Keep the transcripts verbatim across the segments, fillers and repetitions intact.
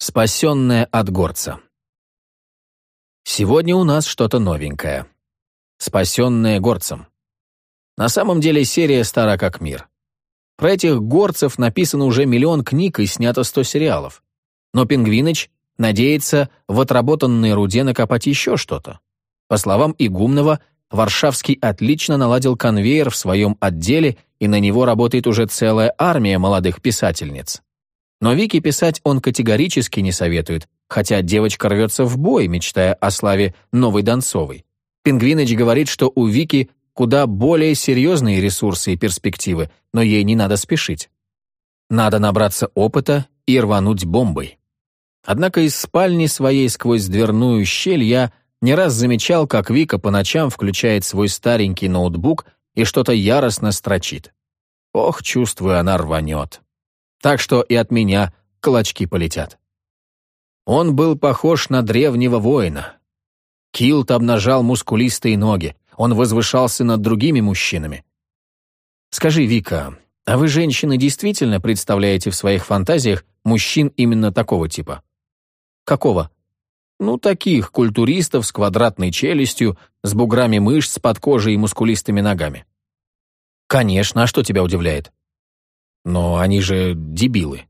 Спасенная от горца. Сегодня у нас что-то новенькое. Спасенная горцем. На самом деле серия стара как мир. Про этих горцев написано уже миллион книг и снято сто сериалов. Но Пингвиныч надеется в отработанной руде накопать еще что-то. По словам Игумнова, Варшавский отлично наладил конвейер в своем отделе, и на него работает уже целая армия молодых писательниц. Но Вике писать он категорически не советует, хотя девочка рвется в бой, мечтая о славе новой Донцовой. Пингвиныч говорит, что у Вики куда более серьезные ресурсы и перспективы, но ей не надо спешить. Надо набраться опыта и рвануть бомбой. Однако из спальни своей сквозь дверную щель я не раз замечал, как Вика по ночам включает свой старенький ноутбук и что-то яростно строчит. Ох, чувствую, она рванет. Так что и от меня клочки полетят. Он был похож на древнего воина. Килт обнажал мускулистые ноги, он возвышался над другими мужчинами. Скажи, Вика, а вы, женщины, действительно представляете в своих фантазиях мужчин именно такого типа? Какого? Ну, таких культуристов с квадратной челюстью, с буграми мышц под кожей и мускулистыми ногами. Конечно, а что тебя удивляет? Но они же дебилы.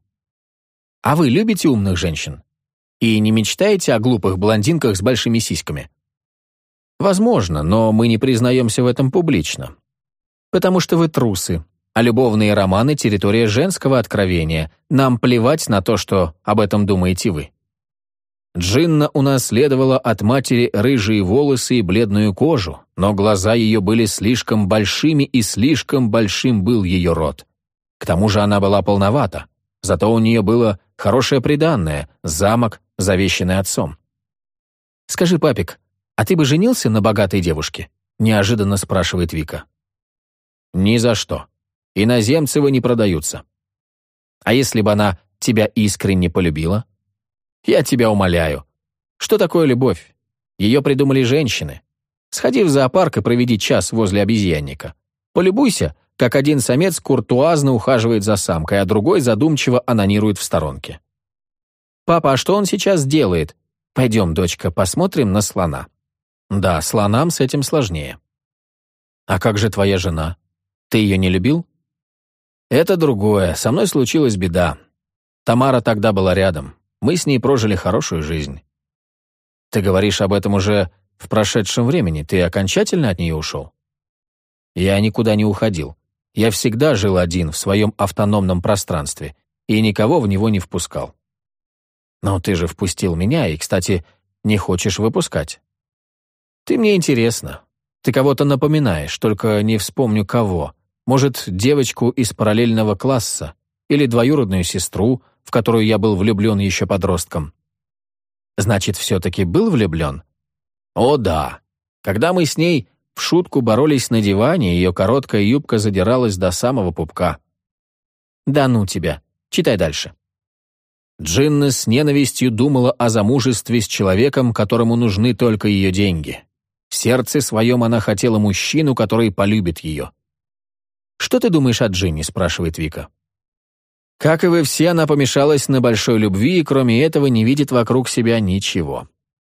А вы любите умных женщин? И не мечтаете о глупых блондинках с большими сиськами? Возможно, но мы не признаемся в этом публично. Потому что вы трусы, а любовные романы — территория женского откровения. Нам плевать на то, что об этом думаете вы. Джинна унаследовала от матери рыжие волосы и бледную кожу, но глаза ее были слишком большими, и слишком большим был ее рот. К тому же она была полновата, зато у нее было хорошее приданное, замок, завещанный отцом. «Скажи, папик, а ты бы женился на богатой девушке?» — неожиданно спрашивает Вика. «Ни за что. Иноземцевы не продаются. А если бы она тебя искренне полюбила? Я тебя умоляю. Что такое любовь? Ее придумали женщины. Сходи в зоопарк и проведи час возле обезьянника. Полюбуйся, как один самец куртуазно ухаживает за самкой, а другой задумчиво анонирует в сторонке. «Папа, а что он сейчас делает? Пойдем, дочка, посмотрим на слона». Да, слонам с этим сложнее. «А как же твоя жена? Ты ее не любил?» «Это другое. Со мной случилась беда. Тамара тогда была рядом. Мы с ней прожили хорошую жизнь». «Ты говоришь об этом уже в прошедшем времени. Ты окончательно от нее ушел?» «Я никуда не уходил. Я всегда жил один в своем автономном пространстве и никого в него не впускал. Но ты же впустил меня и, кстати, не хочешь выпускать. Ты мне интересна. Ты кого-то напоминаешь, только не вспомню кого. Может, девочку из параллельного класса или двоюродную сестру, в которую я был влюблен еще подростком. Значит, все-таки был влюблен? О, да. Когда мы с ней в шутку боролись на диване, ее короткая юбка задиралась до самого пупка. Да ну тебя. Читай дальше. Джинна с ненавистью думала о замужестве с человеком, которому нужны только ее деньги. В сердце своем она хотела мужчину, который полюбит ее. «Что ты думаешь о Джинне?» — спрашивает Вика. Как и вы все, она помешалась на большой любви и кроме этого не видит вокруг себя ничего.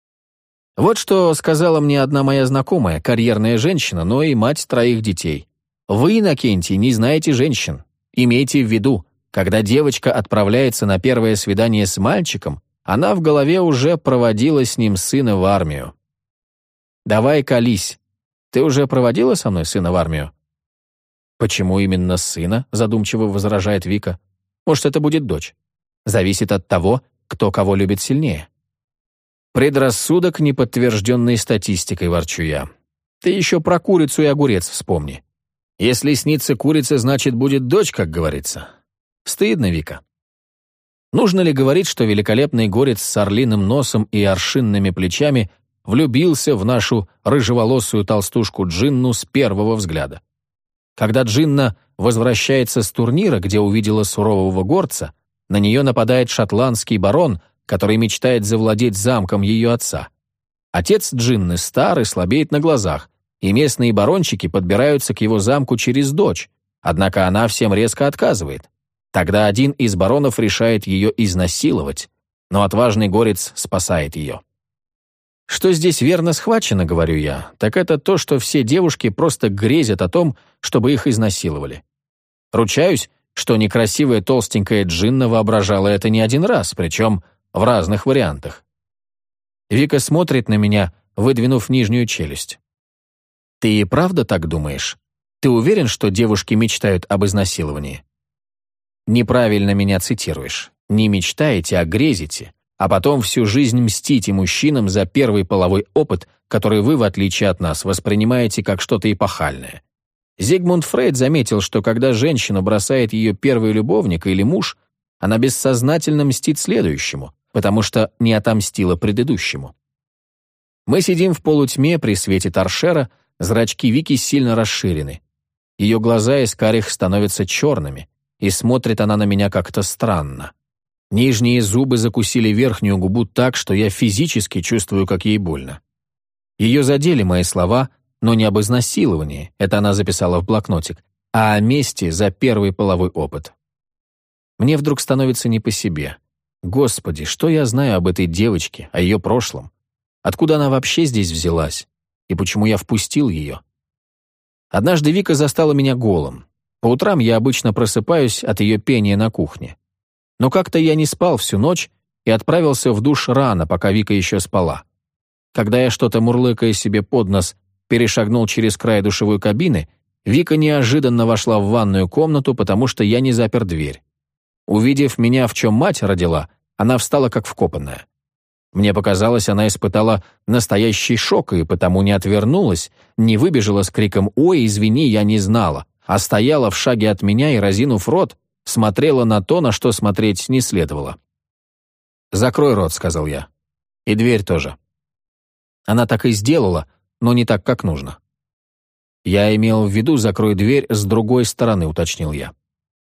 Вот что сказала мне одна моя знакомая, карьерная женщина, но и мать троих детей. Вы, Иннокентий, не знаете женщин. Имейте в виду, когда девочка отправляется на первое свидание с мальчиком, она в голове уже проводила с ним сына в армию. Давай колись. Ты уже проводила со мной сына в армию? Почему именно сына? Задумчиво возражает Вика. Может, это будет дочь. Зависит от того, кто кого любит сильнее. Предрассудок, не подтвержденный статистикой, ворчу я. Ты еще про курицу и огурец вспомни. Если снится курица, значит, будет дочь, как говорится. Стыдно, Вика. Нужно ли говорить, что великолепный горец с орлиным носом и аршинными плечами влюбился в нашу рыжеволосую толстушку Джинну с первого взгляда? Когда Джинна возвращается с турнира, где увидела сурового горца, на нее нападает шотландский барон, который мечтает завладеть замком ее отца. Отец Джинны стар и слабеет на глазах, и местные барончики подбираются к его замку через дочь, однако она всем резко отказывает. Тогда один из баронов решает ее изнасиловать. Но отважный горец спасает ее. Что здесь верно схвачено, говорю я, так это то, что все девушки просто грезят о том, чтобы их изнасиловали. Ручаюсь, что некрасивая толстенькая Джинна воображала это не один раз, причем в разных вариантах. Вика смотрит на меня, выдвинув нижнюю челюсть. «Ты и правда так думаешь? Ты уверен, что девушки мечтают об изнасиловании?» «Неправильно меня цитируешь. Не мечтаете, а грезите, а потом всю жизнь мстите мужчинам за первый половой опыт, который вы, в отличие от нас, воспринимаете как что-то эпохальное. Зигмунд Фрейд заметил, что когда женщину бросает ее первый любовник или муж, она бессознательно мстит следующему, потому что не отомстила предыдущему. Мы сидим в полутьме при свете торшера, зрачки Вики сильно расширены. Ее глаза из карих становятся черными, и смотрит она на меня как-то странно. Нижние зубы закусили верхнюю губу так, что я физически чувствую, как ей больно. Ее задели мои слова, но не об изнасиловании, это она записала в блокнотик, а о мести за первый половой опыт. Мне вдруг становится не по себе. Господи, что я знаю об этой девочке, о ее прошлом? Откуда она вообще здесь взялась? И почему я впустил ее? Однажды Вика застала меня голым. По утрам я обычно просыпаюсь от ее пения на кухне. Но как-то я не спал всю ночь и отправился в душ рано, пока Вика еще спала. Когда я что-то мурлыкая себе под нос перешагнул через край душевой кабины, Вика неожиданно вошла в ванную комнату, потому что я не запер дверь. Увидев меня, в чем мать родила, она встала как вкопанная. Мне показалось, она испытала настоящий шок и потому не отвернулась, не выбежала с криком «Ой, извини, я не знала», а стояла в шаге от меня и, разинув рот, смотрела на то, на что смотреть не следовало. «Закрой рот», — сказал я. «И дверь тоже». Она так и сделала, но не так, как нужно. «Я имел в виду, закрой дверь с другой стороны», — уточнил я.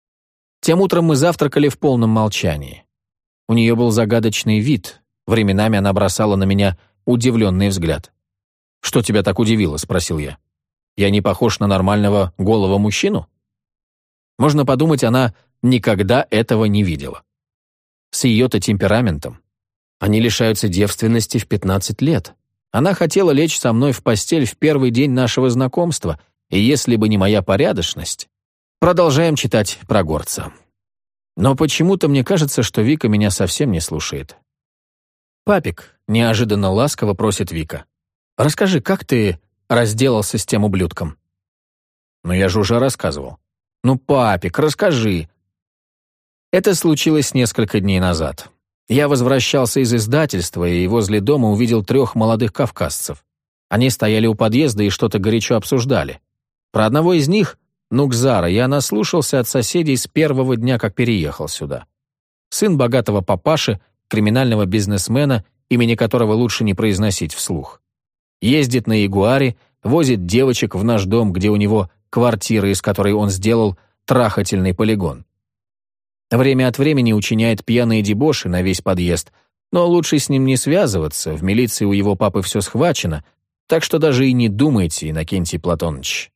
Тем утром мы завтракали в полном молчании. У нее был загадочный вид, временами она бросала на меня удивленный взгляд. «Что тебя так удивило?» — спросил я. «Я не похож на нормального голого мужчину?» Можно подумать, она никогда этого не видела. С ее-то темпераментом. Они лишаются девственности в пятнадцать лет. Она хотела лечь со мной в постель в первый день нашего знакомства, и если бы не моя порядочность... Продолжаем читать про горца. Но почему-то мне кажется, что Вика меня совсем не слушает. «Папик», — неожиданно ласково просит Вика, «расскажи, как ты разделался с тем ублюдком?» «Ну я же уже рассказывал». «Ну, папик, расскажи». Это случилось несколько дней назад. Я возвращался из издательства и возле дома увидел трех молодых кавказцев. Они стояли у подъезда и что-то горячо обсуждали. Про одного из них, Нукзара, я наслушался от соседей с первого дня, как переехал сюда. Сын богатого папаши, криминального бизнесмена, имени которого лучше не произносить вслух. Ездит на Ягуаре, возит девочек в наш дом, где у него квартира, из которой он сделал трахательный полигон. Время от времени учиняет пьяные дебоши на весь подъезд, но лучше с ним не связываться, в милиции у его папы все схвачено, так что даже и не думайте, Иннокентий Платоныч.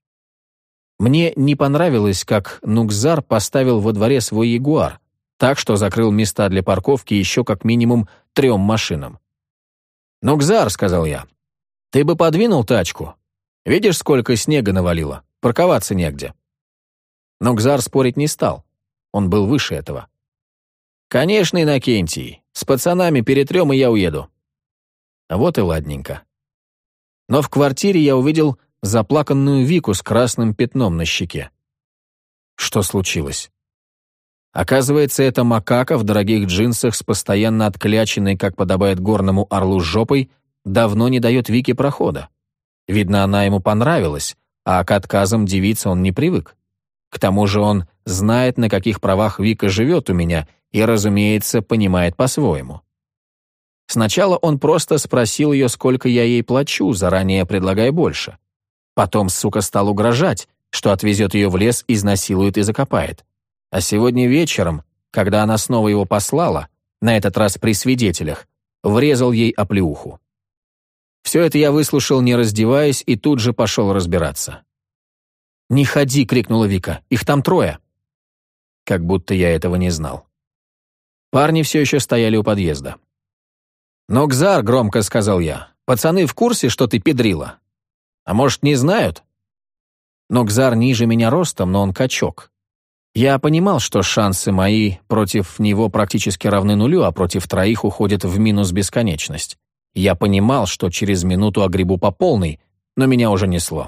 Мне не понравилось, как Нукзар поставил во дворе свой Ягуар, так что закрыл места для парковки еще как минимум трем машинам. «Нукзар», — сказал я, — «ты бы подвинул тачку. Видишь, сколько снега навалило? Парковаться негде». Нукзар спорить не стал. Он был выше этого. «Конечно, Иннокентий. С пацанами перетрем, и я уеду». Вот и ладненько. Но в квартире я увидел заплаканную Вику с красным пятном на щеке. Что случилось? Оказывается, эта макака в дорогих джинсах с постоянно откляченной, как подобает горному орлу, жопой, давно не дает Вике прохода. Видно, она ему понравилась, а к отказам девицы он не привык. К тому же он знает, на каких правах Вика живет у меня, и, разумеется, понимает по-своему. Сначала он просто спросил ее, сколько я ей плачу, заранее предлагая больше. Потом, сука, стал угрожать, что отвезет ее в лес, изнасилует и закопает. А сегодня вечером, когда она снова его послала, на этот раз при свидетелях, врезал ей оплеуху. Все это я выслушал, не раздеваясь, и тут же пошел разбираться. «Не ходи!» — крикнула Вика. «Их там трое!» Как будто я этого не знал. Парни все еще стояли у подъезда. «Нукзар», — громко сказал я, — «пацаны в курсе, что ты педрила? А может, не знают?» Нукзар ниже меня ростом, но он качок. Я понимал, что шансы мои против него практически равны нулю, а против троих уходят в минус бесконечность. Я понимал, что через минуту огребу по полной, но меня уже несло.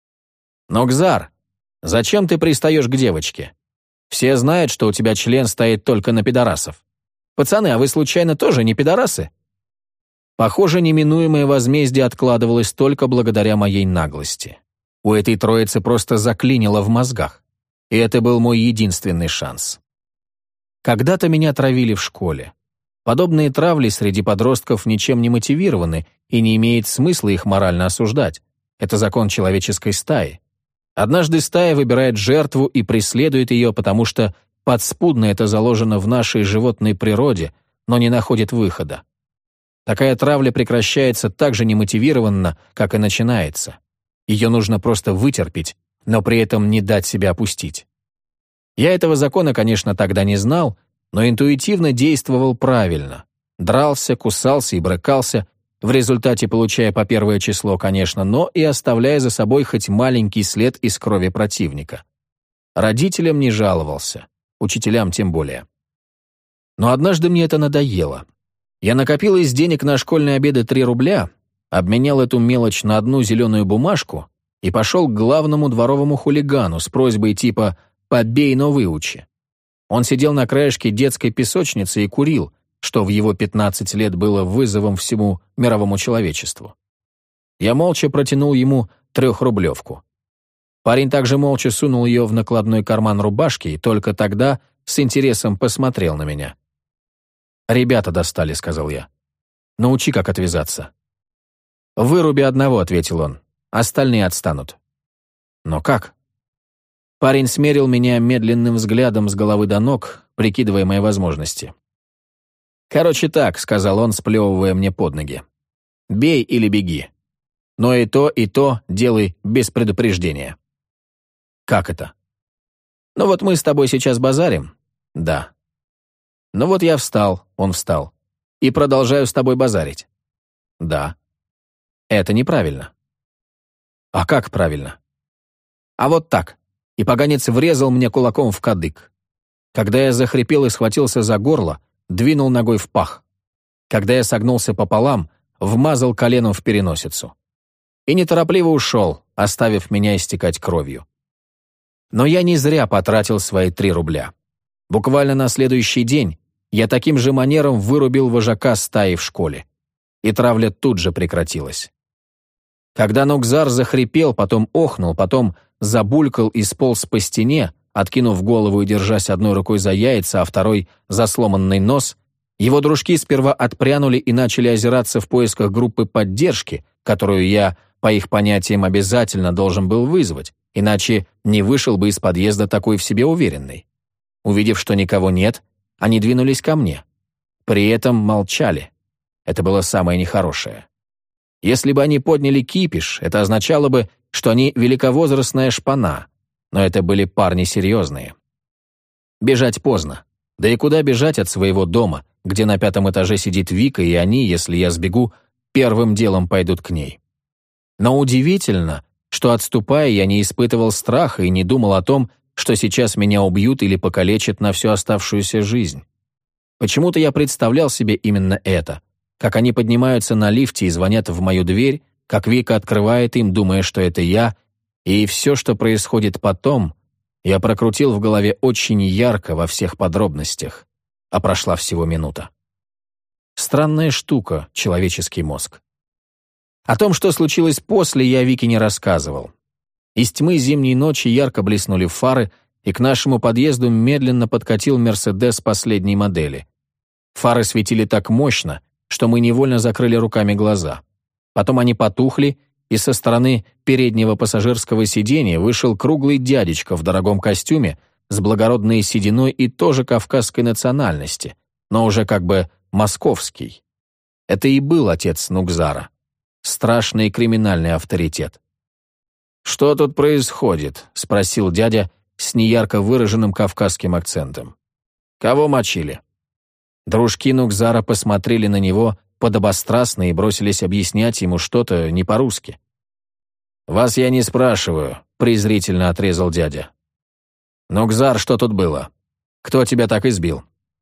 «Нукзар, зачем ты пристаешь к девочке? Все знают, что у тебя член стоит только на пидорасов. Пацаны, а вы случайно тоже не пидорасы?» Похоже, неминуемое возмездие откладывалось только благодаря моей наглости. У этой троицы просто заклинило в мозгах. И это был мой единственный шанс. Когда-то меня травили в школе. Подобные травли среди подростков ничем не мотивированы, и не имеет смысла их морально осуждать. Это закон человеческой стаи. Однажды стая выбирает жертву и преследует ее, потому что подспудно это заложено в нашей животной природе, но не находит выхода. Такая травля прекращается так же немотивированно, как и начинается. Ее нужно просто вытерпеть, но при этом не дать себя опустить. Я этого закона, конечно, тогда не знал, но интуитивно действовал правильно. Дрался, кусался и брыкался, в результате получая по первое число, конечно, но и оставляя за собой хоть маленький след из крови противника. Родителям не жаловался, учителям тем более. Но однажды мне это надоело. Я накопил из денег на школьные обеды три рубля, обменял эту мелочь на одну зеленую бумажку и пошел к главному дворовому хулигану с просьбой типа «побей, но выучи». Он сидел на краешке детской песочницы и курил, что в его пятнадцать лет было вызовом всему мировому человечеству. Я молча протянул ему трехрублевку. Парень также молча сунул ее в накладной карман рубашки и только тогда с интересом посмотрел на меня. «Ребята достали», — сказал я. «Научи, как отвязаться». «Выруби одного», — ответил он. «Остальные отстанут». «Но как?» Парень смерил меня медленным взглядом с головы до ног, прикидывая мои возможности. «Короче так», — сказал он, сплевывая мне под ноги. «Бей или беги. Но и то, и то делай без предупреждения». «Как это?» «Ну вот мы с тобой сейчас базарим?» «Да». «Ну вот я встал», — он встал, «и продолжаю с тобой базарить». «Да». «Это неправильно». «А как правильно?» «А вот так». И поганец врезал мне кулаком в кадык. Когда я захрипел и схватился за горло, двинул ногой в пах. Когда я согнулся пополам, вмазал коленом в переносицу. И неторопливо ушел, оставив меня истекать кровью. Но я не зря потратил свои три рубля. Буквально на следующий день я таким же манером вырубил вожака стаи в школе. И травля тут же прекратилась. Когда Нукзар захрипел, потом охнул, потом забулькал и сполз по стене, откинув голову и держась одной рукой за яйца, а второй за сломанный нос, его дружки сперва отпрянули и начали озираться в поисках группы поддержки, которую я, по их понятиям, обязательно должен был вызвать, иначе не вышел бы из подъезда такой в себе уверенный. Увидев, что никого нет, они двинулись ко мне. При этом молчали. Это было самое нехорошее. Если бы они подняли кипиш, это означало бы, что они великовозрастная шпана, но это были парни серьезные. Бежать поздно. Да и куда бежать от своего дома, где на пятом этаже сидит Вика, и они, если я сбегу, первым делом пойдут к ней. Но удивительно, что, отступая, я не испытывал страха и не думал о том, что сейчас меня убьют или покалечат на всю оставшуюся жизнь. Почему-то я представлял себе именно это, как они поднимаются на лифте и звонят в мою дверь, как Вика открывает им, думая, что это я, и все, что происходит потом, я прокрутил в голове очень ярко во всех подробностях, а прошла всего минута. Странная штука, человеческий мозг. О том, что случилось после, я Вике не рассказывал. Из тьмы зимней ночи ярко блеснули фары, и к нашему подъезду медленно подкатил «Мерседес» последней модели. Фары светили так мощно, что мы невольно закрыли руками глаза. Потом они потухли, и со стороны переднего пассажирского сиденья вышел круглый дядечка в дорогом костюме с благородной сединой и тоже кавказской национальности, но уже как бы московский. Это и был отец Нукзара. Страшный криминальный авторитет. «Что тут происходит?» — спросил дядя с неярко выраженным кавказским акцентом. «Кого мочили?» Дружки Нукзара посмотрели на него подобострастно и бросились объяснять ему что-то не по-русски. «Вас я не спрашиваю», — презрительно отрезал дядя. «Ну, Гзар, что тут было? Кто тебя так избил?»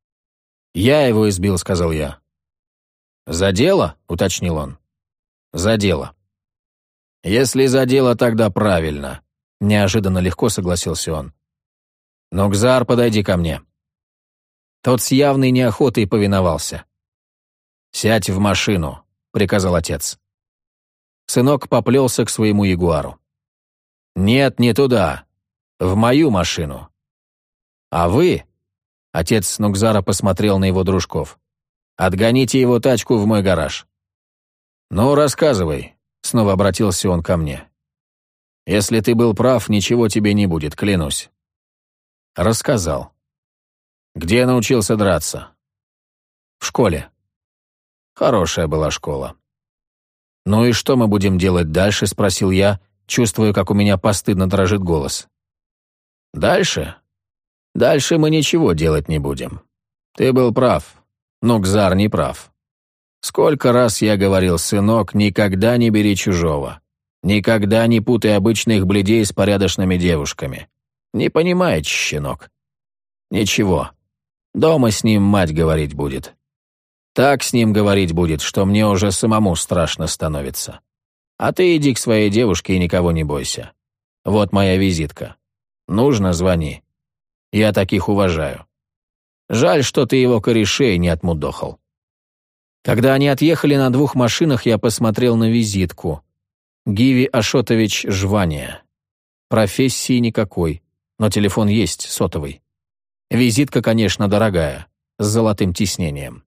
«Я его избил», — сказал я. «За дело?» — уточнил он. «За дело». «Если за дело, тогда правильно», — неожиданно легко согласился он. «Ну, Гзар, подойди ко мне». Тот с явной неохотой повиновался. «Сядь в машину», — приказал отец. Сынок поплелся к своему ягуару. «Нет, не туда. В мою машину». «А вы?» — отец Нукзара посмотрел на его дружков. «Отгоните его тачку в мой гараж». «Ну, рассказывай», — снова обратился он ко мне. «Если ты был прав, ничего тебе не будет, клянусь». Рассказал. «Где научился драться?» «В школе». Хорошая была школа. «Ну и что мы будем делать дальше?» — спросил я, чувствуя, как у меня постыдно дрожит голос. «Дальше? Дальше мы ничего делать не будем. Ты был прав, но Гзар не прав. Сколько раз я говорил, сынок, никогда не бери чужого. Никогда не путай обычных бледей с порядочными девушками. Не понимает щенок. Ничего. Дома с ним мать говорить будет. Так с ним говорить будет, что мне уже самому страшно становится. А ты иди к своей девушке и никого не бойся. Вот моя визитка. Нужно — звони. Я таких уважаю. Жаль, что ты его корешей не отмудохал». Когда они отъехали на двух машинах, я посмотрел на визитку. Гиви Ашотович Жвания. Профессии никакой, но телефон есть, сотовый. Визитка, конечно, дорогая, с золотым тиснением.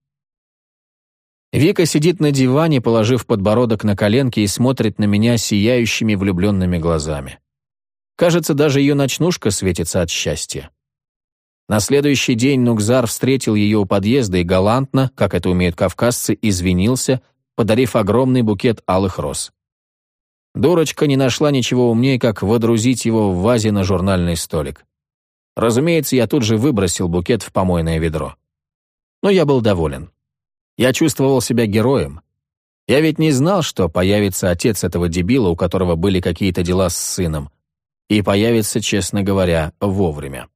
Вика сидит на диване, положив подбородок на коленки и смотрит на меня сияющими влюбленными глазами. Кажется, даже ее ночнушка светится от счастья. На следующий день Нукзар встретил ее у подъезда и галантно, как это умеют кавказцы, извинился, подарив огромный букет алых роз. Дурочка не нашла ничего умнее, как водрузить его в вазе на журнальный столик. Разумеется, я тут же выбросил букет в помойное ведро. Но я был доволен. Я чувствовал себя героем. Я ведь не знал, что появится отец этого дебила, у которого были какие-то дела с сыном. И появится, честно говоря, вовремя.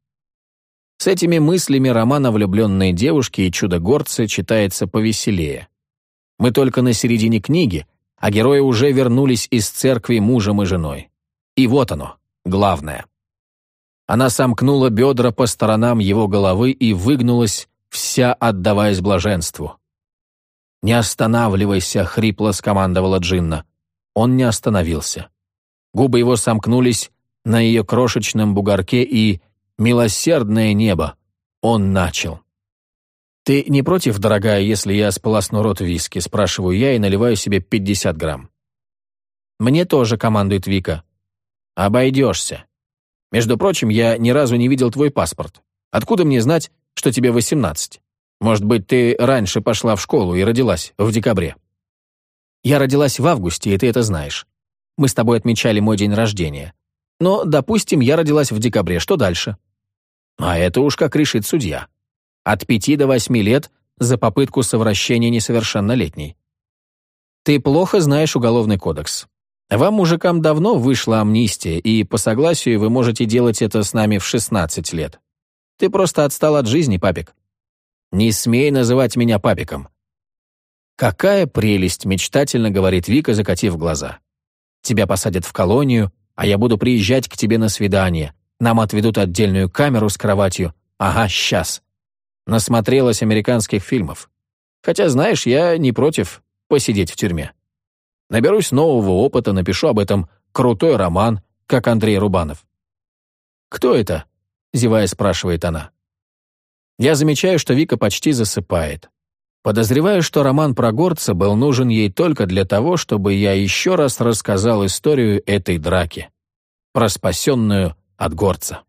С этими мыслями роман о влюбленной девушке и чудо-горце читается повеселее. Мы только на середине книги, а герои уже вернулись из церкви мужем и женой. И вот оно, главное. Она сомкнула бедра по сторонам его головы и выгнулась, вся отдаваясь блаженству. «Не останавливайся», — хрипло скомандовала Джинна. Он не остановился. Губы его сомкнулись на ее крошечном бугорке, и милосердное небо. Он начал. «Ты не против, дорогая, если я сполосну рот виски?» — спрашиваю я и наливаю себе пятьдесят грамм. «Мне тоже», — командует Вика. «Обойдешься. Между прочим, я ни разу не видел твой паспорт. Откуда мне знать, что тебе восемнадцать? Может быть, ты раньше пошла в школу и родилась в декабре?» «Я родилась в августе, и ты это знаешь. Мы с тобой отмечали мой день рождения. Но, допустим, я родилась в декабре. Что дальше?» «А это уж как решит судья. От пяти до восьми лет за попытку совращения несовершеннолетней. Ты плохо знаешь Уголовный кодекс. Вам, мужикам, давно вышла амнистия, и по согласию вы можете делать это с нами в шестнадцать лет. Ты просто отстал от жизни, папик. Не смей называть меня папиком». «Какая прелесть», — мечтательно говорит Вика, закатив глаза. «Тебя посадят в колонию, а я буду приезжать к тебе на свидание. Нам отведут отдельную камеру с кроватью. Ага, сейчас». Насмотрелась американских фильмов. Хотя, знаешь, я не против посидеть в тюрьме. Наберусь нового опыта, напишу об этом крутой роман, как Андрей Рубанов. «Кто это?» — зевая спрашивает она. Я замечаю, что Вика почти засыпает. Подозреваю, что роман про горца был нужен ей только для того, чтобы я еще раз рассказал историю этой драки. Про спасенную от горца.